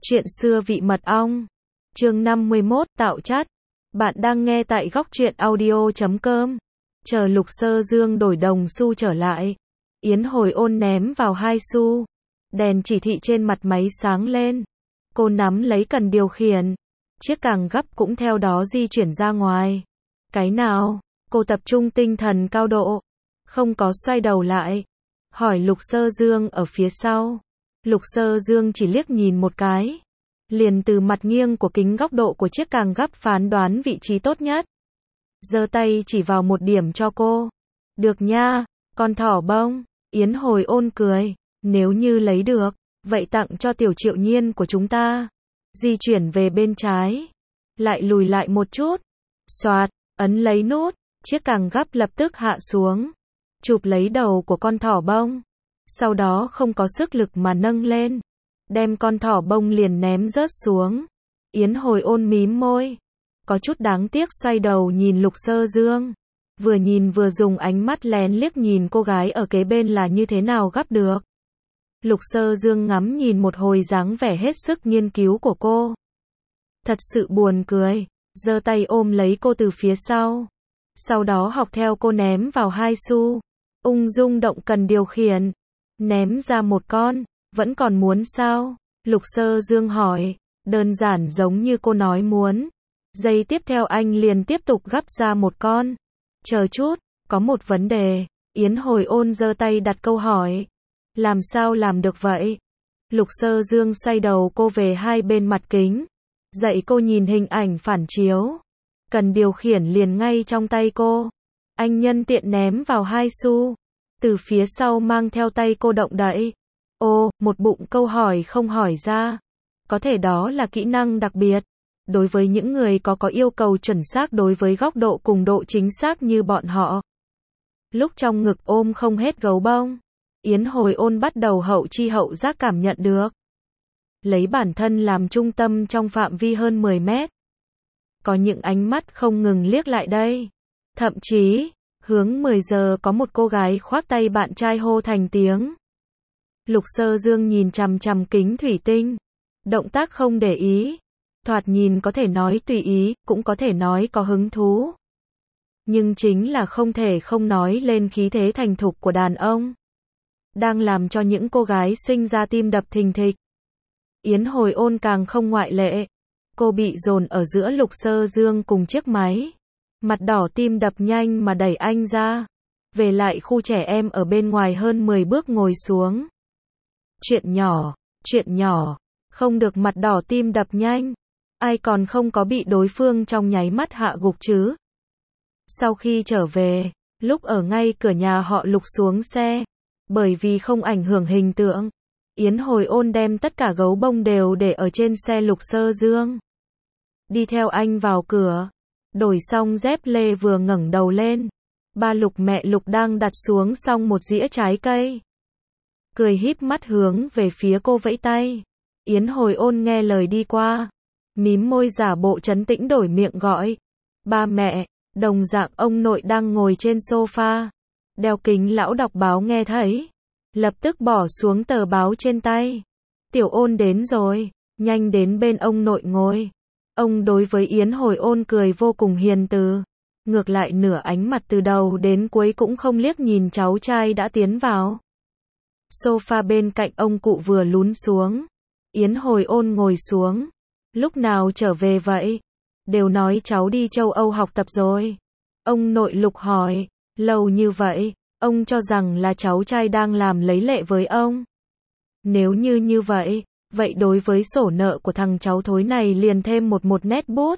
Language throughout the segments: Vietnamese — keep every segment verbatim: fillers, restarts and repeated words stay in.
Chuyện xưa vị mật ong. Chương năm mươi mốt, tạo chất. Bạn đang nghe tại góc truyện audio chấm com. Chờ Lục Sơ Dương đổi đồng xu trở lại. Yến Hồi Ôn ném vào hai xu. Đèn chỉ thị trên mặt máy sáng lên. Cô nắm lấy cần điều khiển. Chiếc càng gấp cũng theo đó di chuyển ra ngoài. Cái nào? Cô tập trung tinh thần cao độ. Không có xoay đầu lại. Hỏi Lục Sơ Dương ở phía sau. Lục Sơ Dương chỉ liếc nhìn một cái. Liền từ mặt nghiêng của kính góc độ của chiếc càng gấp phán đoán vị trí tốt nhất. Giơ tay chỉ vào một điểm cho cô. Được nha, con thỏ bông. Yến Hồi Ôn cười. Nếu như lấy được, vậy tặng cho Tiểu Triệu Nhiên của chúng ta. Di chuyển về bên trái. Lại lùi lại một chút. Xoạt, ấn lấy nút. Chiếc càng gấp lập tức hạ xuống. Chụp lấy đầu của con thỏ bông. Sau đó không có sức lực mà nâng lên. Đem con thỏ bông liền ném rớt xuống. Yến Hồi Ôn mím môi. Có chút đáng tiếc xoay đầu nhìn Lục Sơ Dương. Vừa nhìn vừa dùng ánh mắt lén liếc nhìn cô gái ở kế bên là như thế nào gấp được. Lục Sơ Dương ngắm nhìn một hồi dáng vẻ hết sức nghiên cứu của cô. Thật sự buồn cười. Giơ tay ôm lấy cô từ phía sau. Sau đó học theo cô ném vào hai xu. Ung dung động cần điều khiển. Ném ra một con. Vẫn còn muốn sao? Lục Sơ Dương hỏi. Đơn giản giống như cô nói muốn. Giây tiếp theo anh liền tiếp tục gấp ra một con. Chờ chút, có một vấn đề. Yến Hồi Ôn giơ tay đặt câu hỏi. Làm sao làm được vậy? Lục Sơ Dương xoay đầu cô về hai bên mặt kính. Dạy cô nhìn hình ảnh phản chiếu. Cần điều khiển liền ngay trong tay cô. Anh nhân tiện ném vào hai xu. Từ phía sau mang theo tay cô động đậy. Ô, một bụng câu hỏi không hỏi ra. Có thể đó là kỹ năng đặc biệt. Đối với những người có có yêu cầu chuẩn xác đối với góc độ cùng độ chính xác như bọn họ. Lúc trong ngực ôm không hết gấu bông. Yến Hồi Ôn bắt đầu hậu chi hậu giác cảm nhận được. Lấy bản thân làm trung tâm trong phạm vi hơn mười mét. Có những ánh mắt không ngừng liếc lại đây. Thậm chí, hướng mười giờ có một cô gái khoác tay bạn trai hô thành tiếng. Lục Sơ Dương nhìn chằm chằm kính thủy tinh. Động tác không để ý. Thoạt nhìn có thể nói tùy ý, cũng có thể nói có hứng thú. Nhưng chính là không thể không nói lên khí thế thành thục của đàn ông. Đang làm cho những cô gái sinh ra tim đập thình thịch. Yến Hồi Ôn càng không ngoại lệ. Cô bị dồn ở giữa Lục Sơ Dương cùng chiếc máy. Mặt đỏ tim đập nhanh mà đẩy anh ra. Về lại khu trẻ em ở bên ngoài hơn mười bước ngồi xuống. Chuyện nhỏ, chuyện nhỏ. Không được mặt đỏ tim đập nhanh. Ai còn không có bị đối phương trong nháy mắt hạ gục chứ. Sau khi trở về, lúc ở ngay cửa nhà họ Lục xuống xe. Bởi vì không ảnh hưởng hình tượng. Yến Hồi Ôn đem tất cả gấu bông đều để ở trên xe Lục Sơ Dương. Đi theo anh vào cửa. Đổi xong dép lê vừa ngẩng đầu lên. Ba Lục mẹ Lục đang đặt xuống xong một dĩa trái cây. Cười híp mắt hướng về phía cô vẫy tay. Yến Hồi Ôn nghe lời đi qua. Mím môi giả bộ trấn tĩnh đổi miệng gọi. Ba mẹ, đồng dạng ông nội đang ngồi trên sofa. Đeo kính lão đọc báo nghe thấy. Lập tức bỏ xuống tờ báo trên tay. Tiểu Ôn đến rồi, nhanh đến bên ông nội ngồi. Ông đối với Yến Hồi Ôn cười vô cùng hiền từ. Ngược lại nửa ánh mặt từ đầu đến cuối cũng không liếc nhìn cháu trai đã tiến vào. Sofa bên cạnh ông cụ vừa lún xuống. Yến Hồi Ôn ngồi xuống. Lúc nào trở về vậy? Đều nói cháu đi châu Âu học tập rồi. Ông nội Lục hỏi. Lâu như vậy, ông cho rằng là cháu trai đang làm lấy lệ với ông. Nếu như như vậy, vậy đối với sổ nợ của thằng cháu thối này liền thêm một một nét bút.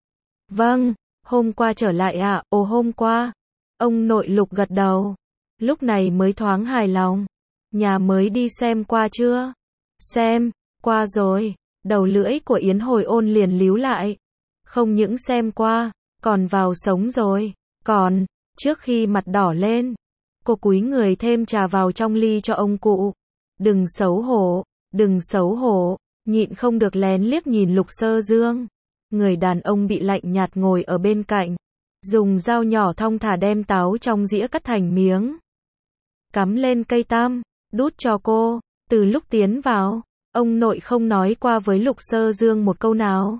Vâng, hôm qua trở lại ạ, à? Ồ hôm qua. Ông nội Lục gật đầu. Lúc này mới thoáng hài lòng. Nhà mới đi xem qua chưa? Xem, qua rồi. Đầu lưỡi của Yến Hồi Ôn liền líu lại. Không những xem qua, còn vào sống rồi. Còn, trước khi mặt đỏ lên, cô cúi người thêm trà vào trong ly cho ông cụ. Đừng xấu hổ, đừng xấu hổ, nhịn không được lén liếc nhìn Lục Sơ Dương. Người đàn ông bị lạnh nhạt ngồi ở bên cạnh. Dùng dao nhỏ thong thả đem táo trong dĩa cắt thành miếng. Cắm lên cây tam, đút cho cô. Từ lúc tiến vào, Ông nội không nói qua với Lục Sơ Dương một câu nào.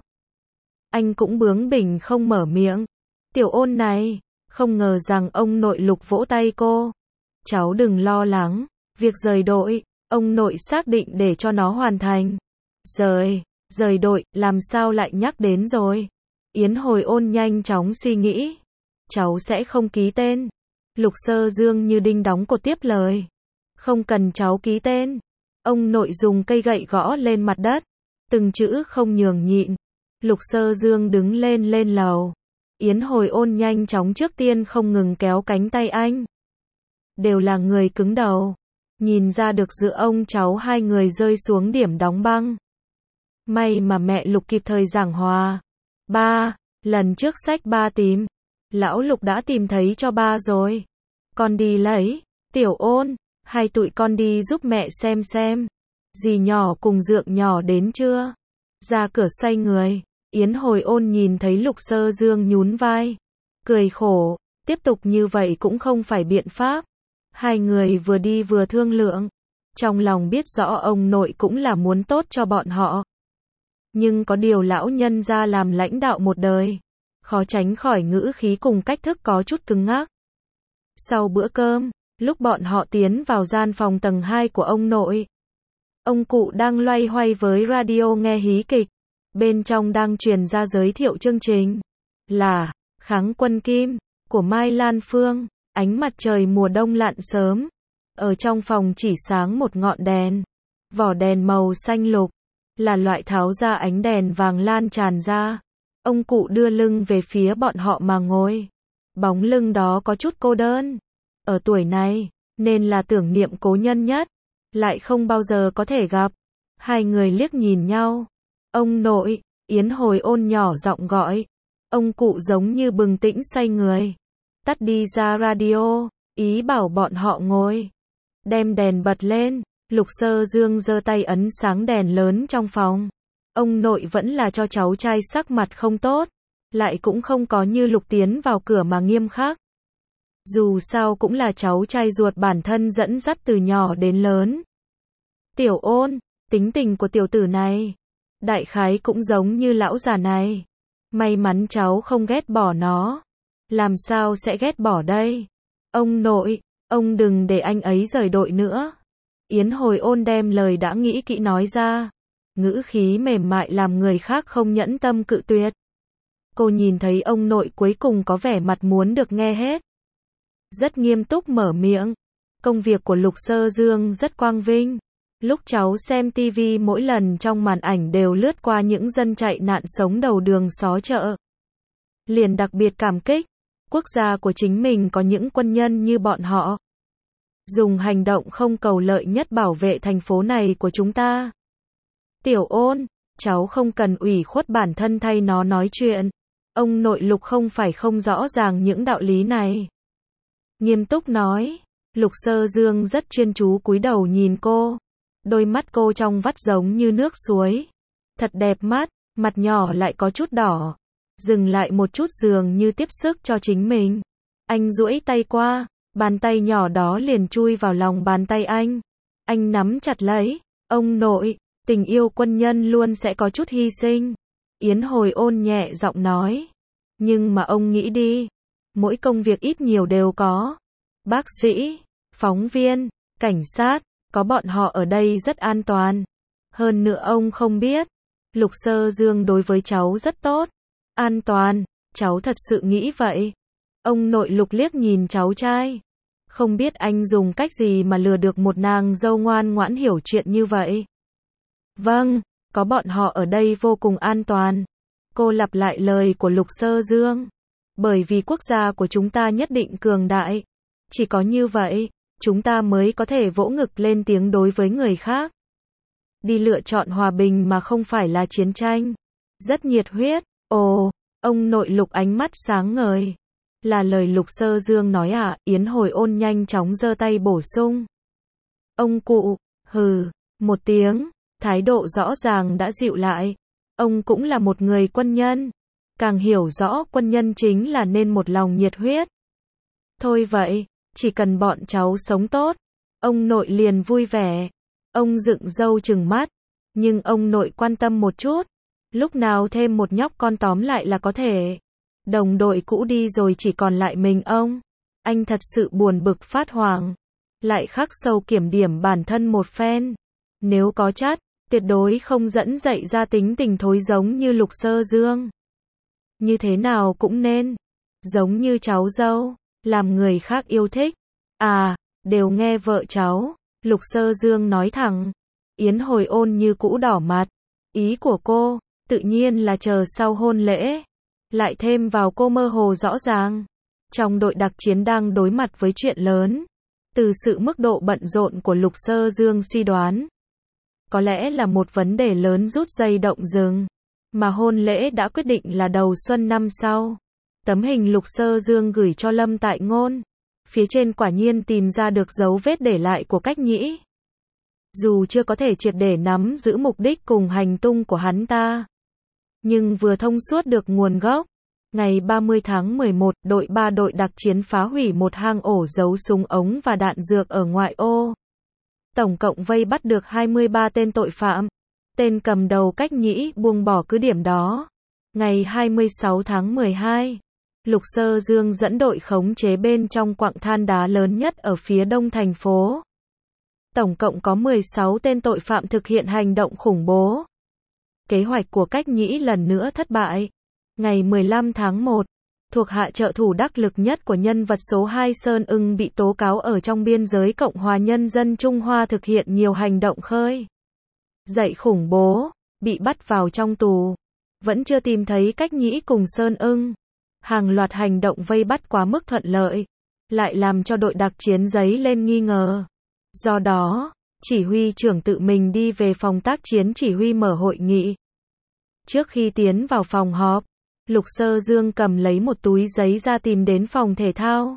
Anh cũng bướng bỉnh không mở miệng. Tiểu Ôn này, không ngờ rằng ông nội Lục vỗ tay cô. Cháu đừng lo lắng, việc rời đội, ông nội xác định để cho nó hoàn thành. Rời, rời đội, làm sao lại nhắc đến rồi? Yến Hồi Ôn nhanh chóng suy nghĩ. Cháu sẽ không ký tên. Lục Sơ Dương như đinh đóng cột tiếp lời. Không cần cháu ký tên. Ông nội dùng cây gậy gõ lên mặt đất. Từng chữ không nhường nhịn. Lục Sơ Dương đứng lên lên lầu. Yến Hồi Ôn nhanh chóng trước tiên không ngừng kéo cánh tay anh. Đều là người cứng đầu. Nhìn ra được giữa ông cháu hai người rơi xuống điểm đóng băng. May mà mẹ Lục kịp thời giảng hòa. Ba, lần trước sách ba tìm. Lão Lục đã tìm thấy cho ba rồi. Con đi lấy. Tiểu Ôn, hai tụi con đi giúp mẹ xem xem. Dì nhỏ cùng Dượng nhỏ đến chưa? Ra cửa xoay người. Yến Hồi Ôn nhìn thấy Lục Sơ Dương nhún vai. Cười khổ, tiếp tục như vậy cũng không phải biện pháp. Hai người vừa đi vừa thương lượng. Trong lòng biết rõ ông nội cũng là muốn tốt cho bọn họ. Nhưng có điều lão nhân ra làm lãnh đạo một đời. Khó tránh khỏi ngữ khí cùng cách thức có chút cứng ngắc. Sau bữa cơm, lúc bọn họ tiến vào gian phòng tầng hai của ông nội. Ông cụ đang loay hoay với radio nghe hí kịch. Bên trong đang truyền ra giới thiệu chương trình. Là Kháng Quân Kim của Mai Lan Phương. Ánh mặt trời mùa đông lặn sớm. Ở trong phòng chỉ sáng một ngọn đèn. Vỏ đèn màu xanh lục. Là loại tháo ra ánh đèn vàng lan tràn ra. Ông cụ đưa lưng về phía bọn họ mà ngồi. Bóng lưng đó có chút cô đơn. Ở tuổi này, nên là tưởng niệm cố nhân nhất. Lại không bao giờ có thể gặp. Hai người liếc nhìn nhau. Ông nội, Yến Hồi Ôn nhỏ giọng gọi. Ông cụ giống như bừng tỉnh xoay người. Tắt đi ra radio, ý bảo bọn họ ngồi. Đem đèn bật lên, Lục Sơ Dương giơ tay ấn sáng đèn lớn trong phòng. Ông nội vẫn là cho cháu trai sắc mặt không tốt. Lại cũng không có như Lục tiến vào cửa mà nghiêm khắc. Dù sao cũng là cháu trai ruột bản thân dẫn dắt từ nhỏ đến lớn. Tiểu Ôn, tính tình của tiểu tử này. Đại khái cũng giống như lão già này. May mắn cháu không ghét bỏ nó. Làm sao sẽ ghét bỏ đây? Ông nội, ông đừng để anh ấy rời đội nữa. Yến Hồi Ôn đem lời đã nghĩ kỹ nói ra. Ngữ khí mềm mại làm người khác không nhẫn tâm cự tuyệt. Cô nhìn thấy ông nội cuối cùng có vẻ mặt muốn được nghe hết. Rất nghiêm túc mở miệng. Công việc của Lục Sơ Dương rất quang vinh. Lúc cháu xem tivi mỗi lần trong màn ảnh đều lướt qua những dân chạy nạn sống đầu đường xó chợ. Liền đặc biệt cảm kích. Quốc gia của chính mình có những quân nhân như bọn họ. Dùng hành động không cầu lợi nhất bảo vệ thành phố này của chúng ta. Tiểu Ôn, cháu không cần ủy khuất bản thân thay nó nói chuyện. Ông nội Lục không phải không rõ ràng những đạo lý này. Nghiêm túc nói. Lục Sơ Dương rất chuyên chú cúi đầu nhìn cô. Đôi mắt cô trong vắt giống như nước suối. Thật đẹp mắt, mặt nhỏ lại có chút đỏ. Dừng lại một chút dường như tiếp sức cho chính mình. Anh duỗi tay qua, bàn tay nhỏ đó liền chui vào lòng bàn tay anh. Anh nắm chặt lấy. Ông nội, tình yêu quân nhân luôn sẽ có chút hy sinh. Yến Hồi Ôn nhẹ giọng nói. Nhưng mà ông nghĩ đi. Mỗi công việc ít nhiều đều có. Bác sĩ, phóng viên, cảnh sát. Có bọn họ ở đây rất an toàn. Hơn nữa ông không biết. Lục Sơ Dương đối với cháu rất tốt. An toàn, cháu thật sự nghĩ vậy. Ông nội Lục liếc nhìn cháu trai. Không biết anh dùng cách gì mà lừa được một nàng dâu ngoan ngoãn hiểu chuyện như vậy. Vâng, có bọn họ ở đây vô cùng an toàn. Cô lặp lại lời của Lục Sơ Dương. Bởi vì quốc gia của chúng ta nhất định cường đại. Chỉ có như vậy, chúng ta mới có thể vỗ ngực lên tiếng đối với người khác. Đi lựa chọn hòa bình mà không phải là chiến tranh. Rất nhiệt huyết. Ồ, ông nội Lục ánh mắt sáng ngời. Là lời Lục Sơ Dương nói à? Yến Hồi Ôn nhanh chóng giơ tay bổ sung. Ông cụ, hừ, một tiếng, thái độ rõ ràng đã dịu lại. Ông cũng là một người quân nhân. Càng hiểu rõ quân nhân chính là nên một lòng nhiệt huyết. Thôi vậy, chỉ cần bọn cháu sống tốt, ông nội liền vui vẻ. Ông dựng râu trừng mắt. Nhưng ông nội quan tâm một chút. Lúc nào thêm một nhóc con tóm lại là có thể. Đồng đội cũ đi rồi chỉ còn lại mình ông. Anh thật sự buồn bực phát hoảng. Lại khắc sâu kiểm điểm bản thân một phen. Nếu có chắt, tuyệt đối không dẫn dậy ra tính tình thối giống như Lục Sơ Dương. Như thế nào cũng nên. Giống như cháu dâu, làm người khác yêu thích. À, đều nghe vợ cháu. Lục Sơ Dương nói thẳng. Yến Hồi Ôn như cũ đỏ mặt. Ý của cô, tự nhiên là chờ sau hôn lễ. Lại thêm vào cô mơ hồ rõ ràng. Trong đội đặc chiến đang đối mặt với chuyện lớn. Từ sự mức độ bận rộn của Lục Sơ Dương suy đoán. Có lẽ là một vấn đề lớn rút dây động rừng. Mà hôn lễ đã quyết định là đầu xuân năm sau. Tấm hình Lục Sơ Dương gửi cho Lâm Tại Ngôn. Phía trên quả nhiên tìm ra được dấu vết để lại của Cách Nhĩ. Dù chưa có thể triệt để nắm giữ mục đích cùng hành tung của hắn ta. Nhưng vừa thông suốt được nguồn gốc. Ngày ba mươi tháng mười một, đội ba đội đặc chiến phá hủy một hang ổ giấu súng ống và đạn dược ở ngoại ô. Tổng cộng vây bắt được hai mươi ba tên tội phạm. Tên cầm đầu Cách Nhĩ buông bỏ cứ điểm đó. Ngày hai mươi sáu tháng mười hai, Lục Sơ Dương dẫn đội khống chế bên trong quặng than đá lớn nhất ở phía đông thành phố. Tổng cộng có mười sáu tên tội phạm thực hiện hành động khủng bố. Kế hoạch của Cách Nhĩ lần nữa thất bại. Ngày mười lăm tháng một, thuộc hạ trợ thủ đắc lực nhất của nhân vật số hai Sơn Ưng bị tố cáo ở trong biên giới Cộng hòa Nhân dân Trung Hoa thực hiện nhiều hành động khơi dậy khủng bố, bị bắt vào trong tù. Vẫn chưa tìm thấy Cách Nhĩ cùng Sơn Ưng. Hàng loạt hành động vây bắt quá mức thuận lợi, lại làm cho đội đặc chiến dấy lên nghi ngờ. Do đó, chỉ huy trưởng tự mình đi về phòng tác chiến chỉ huy mở hội nghị. Trước khi tiến vào phòng họp, Lục Sơ Dương cầm lấy một túi giấy ra tìm đến phòng thể thao.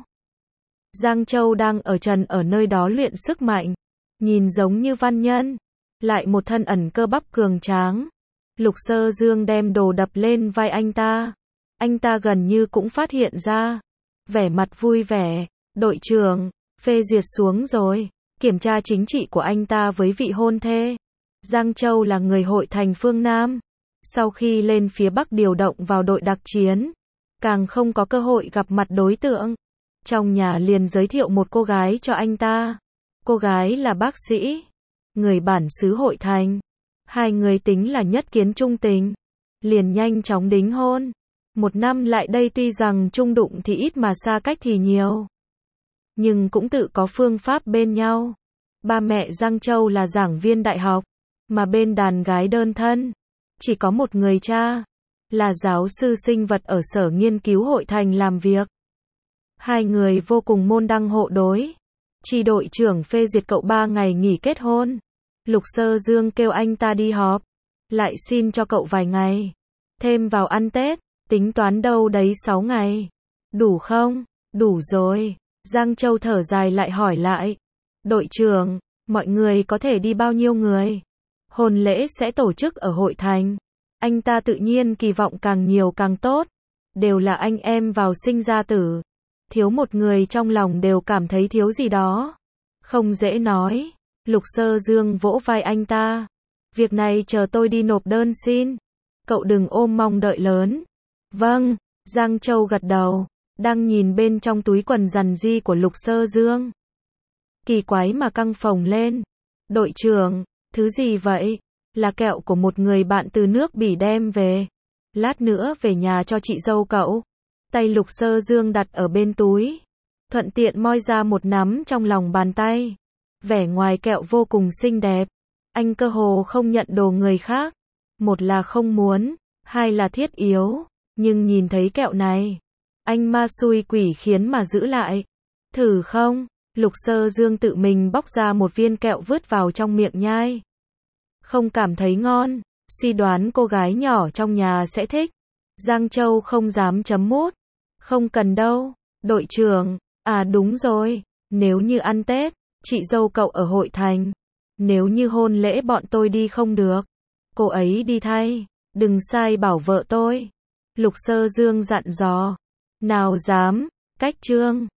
Giang Châu đang ở trần ở nơi đó luyện sức mạnh. Nhìn giống như văn nhân. Lại một thân ẩn cơ bắp cường tráng. Lục Sơ Dương đem đồ đập lên vai anh ta. Anh ta gần như cũng phát hiện ra. Vẻ mặt vui vẻ. Đội trưởng, phê duyệt xuống rồi. Kiểm tra chính trị của anh ta với vị hôn thê. Giang Châu là người hội thành phương Nam. Sau khi lên phía Bắc điều động vào đội đặc chiến, càng không có cơ hội gặp mặt đối tượng. Trong nhà liền giới thiệu một cô gái cho anh ta. Cô gái là bác sĩ, người bản xứ hội thành. Hai người tính là nhất kiến trung tình. Liền nhanh chóng đính hôn. Một năm lại đây tuy rằng chung đụng thì ít mà xa cách thì nhiều. Nhưng cũng tự có phương pháp bên nhau. Ba mẹ Giang Châu là giảng viên đại học, mà bên đàn gái đơn thân. Chỉ có một người cha, là giáo sư sinh vật ở sở nghiên cứu hội thành làm việc. Hai người vô cùng môn đăng hộ đối. Chi đội trưởng phê duyệt cậu ba ngày nghỉ kết hôn. Lục Sơ Dương kêu anh ta đi họp. Lại xin cho cậu vài ngày. Thêm vào ăn Tết, tính toán đâu đấy sáu ngày. Đủ không? Đủ rồi. Giang Châu thở dài lại hỏi lại. Đội trưởng, mọi người có thể đi bao nhiêu người? Hôn lễ sẽ tổ chức ở hội thành. Anh ta tự nhiên kỳ vọng càng nhiều càng tốt. Đều là anh em vào sinh ra tử. Thiếu một người trong lòng đều cảm thấy thiếu gì đó. Không dễ nói. Lục Sơ Dương vỗ vai anh ta. Việc này chờ tôi đi nộp đơn xin. Cậu đừng ôm mong đợi lớn. Vâng, Giang Châu gật đầu. Đang nhìn bên trong túi quần rằn ri của Lục Sơ Dương. Kỳ quái mà căng phồng lên. Đội trưởng, thứ gì vậy? Là kẹo của một người bạn từ nước Bỉ đem về. Lát nữa về nhà cho chị dâu cậu. Tay Lục Sơ Dương đặt ở bên túi. Thuận tiện moi ra một nắm trong lòng bàn tay. Vẻ ngoài kẹo vô cùng xinh đẹp. Anh cơ hồ không nhận đồ người khác. Một là không muốn, hai là thiết yếu. Nhưng nhìn thấy kẹo này, anh ma xui quỷ khiến mà giữ lại. Thử không? Lục Sơ Dương tự mình bóc ra một viên kẹo vứt vào trong miệng nhai. Không cảm thấy ngon, suy đoán cô gái nhỏ trong nhà sẽ thích. Giang Châu không dám chấm mút. Không cần đâu, đội trưởng. À đúng rồi, nếu như ăn Tết, chị dâu cậu ở hội thành. Nếu như hôn lễ bọn tôi đi không được, cô ấy đi thay, đừng sai bảo vợ tôi. Lục Sơ Dương dặn dò. Nào dám, cách trương.